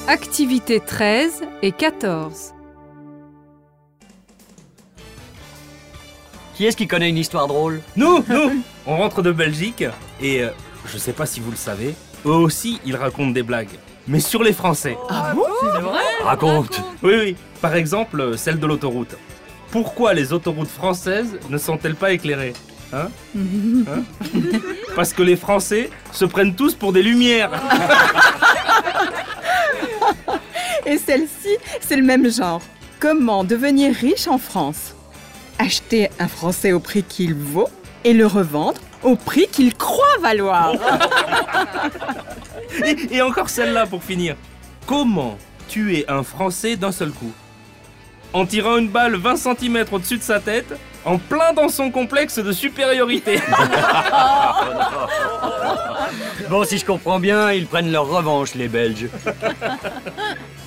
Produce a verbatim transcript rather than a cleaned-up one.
Activités treize et quatorze. Qui est-ce qui connaît une histoire drôle? Nous, nous On rentre de Belgique et euh, je sais pas si vous le savez, eux aussi ils racontent des blagues. Mais sur les Français. Ah bon? C'est vrai? Raconte. Oui, oui. Par exemple, euh, celle de l'autoroute. Pourquoi les autoroutes françaises ne sont-elles pas éclairées? Hein? Hein? Parce que les Français se prennent tous pour des lumières. Et celle-ci, c'est le même genre. Comment devenir riche en France? Acheter un Français au prix qu'il vaut et le revendre au prix qu'il croit valoir. Et, et encore celle-là pour finir. Comment tuer un Français d'un seul coup? En tirant une balle vingt centimètres au-dessus de sa tête, en plein dans son complexe de supériorité. Bon, si je comprends bien, ils prennent leur revanche, les Belges.